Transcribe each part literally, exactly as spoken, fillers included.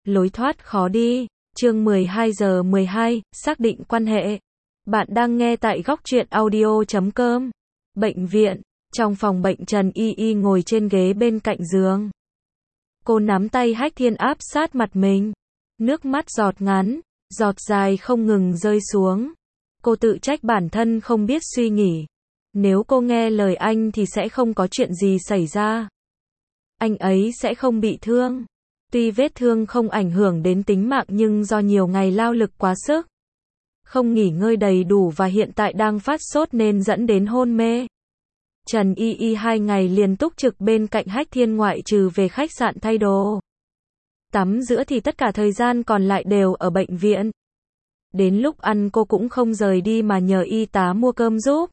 lối thoát khó đi. Chương mười hai giờ mười hai, xác định quan hệ. Bạn đang nghe tại góc truyện audio chấm com. Bệnh viện, trong phòng bệnh Trần Y Y ngồi trên ghế bên cạnh giường. Cô nắm tay Hách Thiên áp sát mặt mình. Nước mắt giọt ngắn, giọt dài không ngừng rơi xuống. Cô tự trách bản thân không biết suy nghĩ. Nếu cô nghe lời anh thì sẽ không có chuyện gì xảy ra. Anh ấy sẽ không bị thương. Tuy vết thương không ảnh hưởng đến tính mạng nhưng do nhiều ngày lao lực quá sức, không nghỉ ngơi đầy đủ và hiện tại đang phát sốt nên dẫn đến hôn mê. Trần Y Y hai ngày liên túc trực bên cạnh Hách Thiên ngoại trừ về khách sạn thay đồ, tắm rửa thì tất cả thời gian còn lại đều ở bệnh viện. Đến lúc ăn cô cũng không rời đi mà nhờ y tá mua cơm giúp.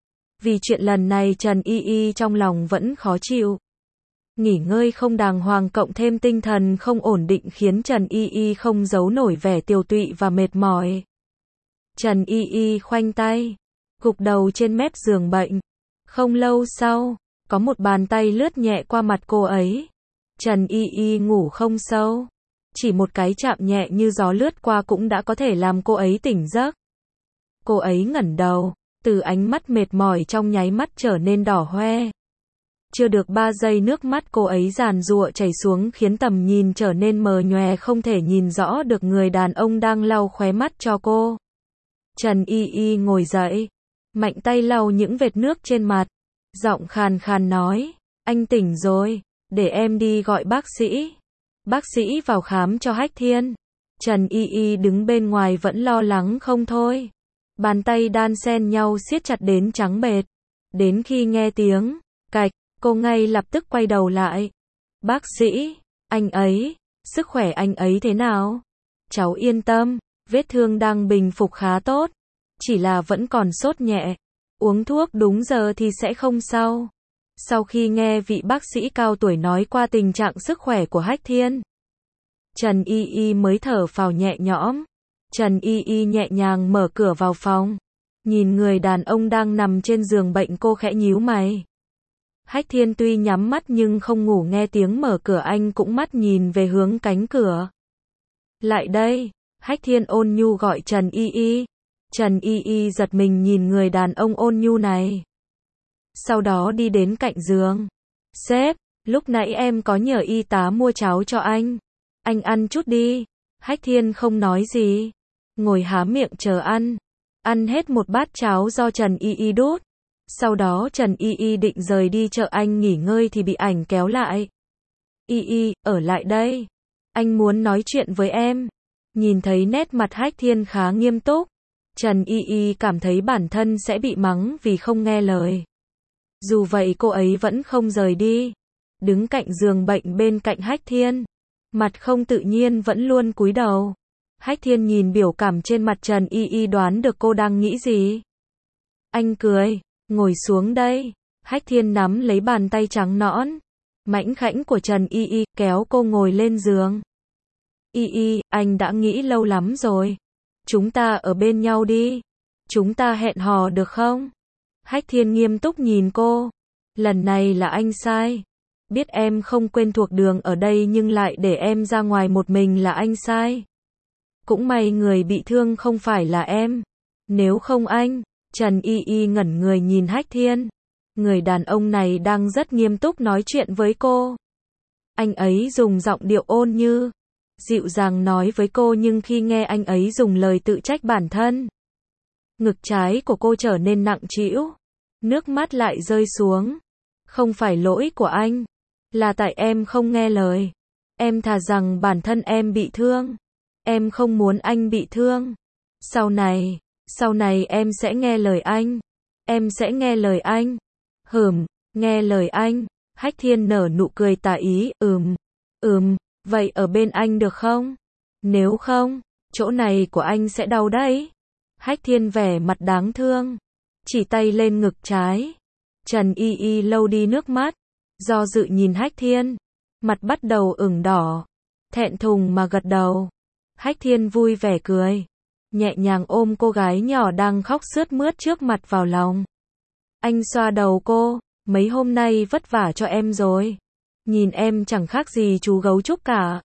Vì chuyện lần này Trần Y Y trong lòng vẫn khó chịu. Nghỉ ngơi không đàng hoàng cộng thêm tinh thần không ổn định khiến Trần Y Y không giấu nổi vẻ tiều tụy và mệt mỏi. Trần Y Y khoanh tay, gục đầu trên mép giường bệnh. Không lâu sau, có một bàn tay lướt nhẹ qua mặt cô ấy. Trần Y Y ngủ không sâu. Chỉ một cái chạm nhẹ như gió lướt qua cũng đã có thể làm cô ấy tỉnh giấc. Cô ấy ngẩng đầu, từ ánh mắt mệt mỏi trong nháy mắt trở nên đỏ hoe. Chưa được ba giây nước mắt cô ấy giàn giụa chảy xuống khiến tầm nhìn trở nên mờ nhòe không thể nhìn rõ được người đàn ông đang lau khóe mắt cho cô. Trần Y Y ngồi dậy, mạnh tay lau những vệt nước trên mặt, giọng khàn khàn nói, anh tỉnh rồi, để em đi gọi bác sĩ. Bác sĩ vào khám cho Hách Thiên. Trần Y Y đứng bên ngoài vẫn lo lắng không thôi. Bàn tay đan xen nhau siết chặt đến trắng bệch. Đến khi nghe tiếng cạch, cô ngay lập tức quay đầu lại. Bác sĩ, anh ấy, sức khỏe anh ấy thế nào? Cháu yên tâm, vết thương đang bình phục khá tốt. Chỉ là vẫn còn sốt nhẹ. Uống thuốc đúng giờ thì sẽ không sao. Sau khi nghe vị bác sĩ cao tuổi nói qua tình trạng sức khỏe của Hách Thiên, Trần Y Y mới thở phào nhẹ nhõm. Trần Y Y nhẹ nhàng mở cửa vào phòng. Nhìn người đàn ông đang nằm trên giường bệnh cô khẽ nhíu mày. Hách Thiên tuy nhắm mắt nhưng không ngủ nghe tiếng mở cửa anh cũng mắt nhìn về hướng cánh cửa. Lại đây, Hách Thiên ôn nhu gọi Trần Y Y. Trần Y Y giật mình nhìn người đàn ông ôn nhu này. Sau đó đi đến cạnh giường. Sếp, lúc nãy em có nhờ y tá mua cháo cho anh. Anh ăn chút đi. Hách Thiên không nói gì. Ngồi há miệng chờ ăn. Ăn hết một bát cháo do Trần Y Y đút. Sau đó Trần Y Y định rời đi chợ anh nghỉ ngơi thì bị ảnh kéo lại. Y Y, ở lại đây. Anh muốn nói chuyện với em. Nhìn thấy nét mặt Hách Thiên khá nghiêm túc. Trần Y Y cảm thấy bản thân sẽ bị mắng vì không nghe lời. Dù vậy cô ấy vẫn không rời đi. Đứng cạnh giường bệnh bên cạnh Hách Thiên. Mặt không tự nhiên vẫn luôn cúi đầu. Hách Thiên nhìn biểu cảm trên mặt Trần Y Y đoán được cô đang nghĩ gì. Anh cười, ngồi xuống đây. Hách Thiên nắm lấy bàn tay trắng nõn, mảnh khảnh của Trần Y Y, kéo cô ngồi lên giường. Y Y, anh đã nghĩ lâu lắm rồi. Chúng ta ở bên nhau đi. Chúng ta hẹn hò được không? Hách Thiên nghiêm túc nhìn cô. Lần này là anh sai. Biết em không quen thuộc đường ở đây nhưng lại để em ra ngoài một mình là anh sai. Cũng may người bị thương không phải là em. Nếu không anh, Trần Y Y ngẩn người nhìn Hách Thiên. Người đàn ông này đang rất nghiêm túc nói chuyện với cô. Anh ấy dùng giọng điệu ôn như, dịu dàng nói với cô nhưng khi nghe anh ấy dùng lời tự trách bản thân, ngực trái của cô trở nên nặng trĩu. Nước mắt lại rơi xuống. Không phải lỗi của anh. Là tại em không nghe lời. Em thà rằng bản thân em bị thương. Em không muốn anh bị thương. Sau này, sau này em sẽ nghe lời anh. Em sẽ nghe lời anh. Hừm, nghe lời anh. Hách Thiên nở nụ cười tà ý. Ừm, ừm, vậy ở bên anh được không? Nếu không, chỗ này của anh sẽ đau đấy. Hách Thiên vẻ mặt đáng thương. Chỉ tay lên ngực trái. Trần Y Y lau đi nước mắt. Do dự nhìn Hách Thiên. Mặt bắt đầu ửng đỏ. Thẹn thùng mà gật đầu. Hách Thiên vui vẻ cười. Nhẹ nhàng ôm cô gái nhỏ đang khóc sướt mướt trước mặt vào lòng. Anh xoa đầu cô. Mấy hôm nay vất vả cho em rồi. Nhìn em chẳng khác gì chú gấu trúc cả.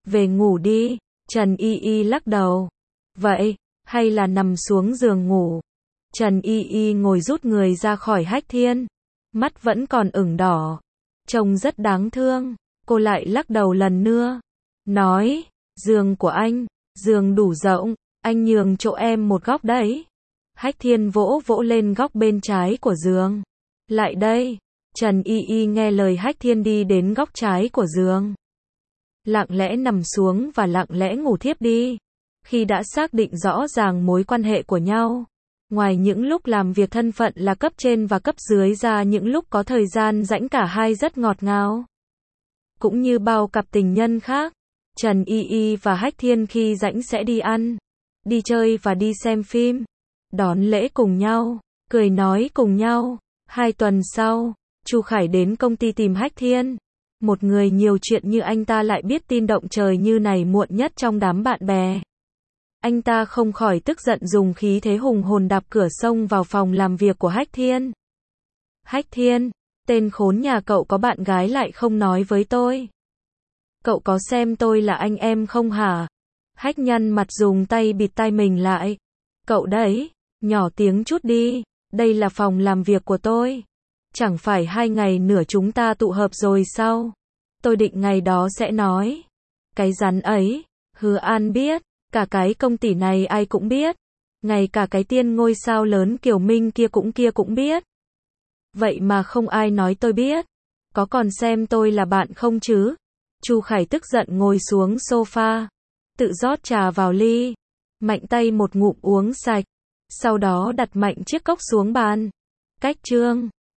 Về ngủ đi, Trần Y Y lắc đầu. Vậy, hay là nằm xuống giường ngủ? Trần Y Y ngồi rút người ra khỏi Hách Thiên. Mắt vẫn còn ửng đỏ. Trông rất đáng thương. Cô lại lắc đầu lần nữa. Nói, giường của anh, giường đủ rộng, anh nhường chỗ em một góc đấy. Hách Thiên vỗ vỗ lên góc bên trái của giường. Lại đây. Trần Y Y nghe lời Hách Thiên đi đến góc trái của giường. Lặng lẽ nằm xuống và lặng lẽ ngủ thiếp đi. Khi đã xác định rõ ràng mối quan hệ của nhau, ngoài những lúc làm việc thân phận là cấp trên và cấp dưới ra, những lúc có thời gian rảnh cả hai rất ngọt ngào. Cũng như bao cặp tình nhân khác, Trần Y Y và Hách Thiên khi rảnh sẽ đi ăn, đi chơi và đi xem phim, đón lễ cùng nhau, cười nói cùng nhau. Hai tuần sau, Chu Khải đến công ty tìm Hách Thiên. Một người nhiều chuyện như anh ta lại biết tin động trời như này muộn nhất trong đám bạn bè. Anh ta không khỏi tức giận, dùng khí thế hùng hồn đạp cửa xông vào phòng làm việc của Hách Thiên. Hách Thiên, tên khốn nhà cậu có bạn gái lại không nói với tôi. Cậu có xem tôi là anh em không hả? Hách nhăn mặt dùng tay bịt tai mình lại. Cậu đấy, nhỏ tiếng chút đi, đây là phòng làm việc của tôi. Chẳng phải hai ngày nữa chúng ta tụ hợp rồi sao? Tôi định ngày đó sẽ nói. Cái rắn ấy, Hứa An biết, cả cái công ty này ai cũng biết. Ngay cả cái tiên ngôi sao lớn Kiều Minh kia cũng kia cũng biết. Vậy mà không ai nói tôi biết. Có còn xem tôi là bạn không chứ? Chu Khải tức giận ngồi xuống sofa, tự rót trà vào ly, mạnh tay một ngụm uống sạch, sau đó đặt mạnh chiếc cốc xuống bàn. Cách chương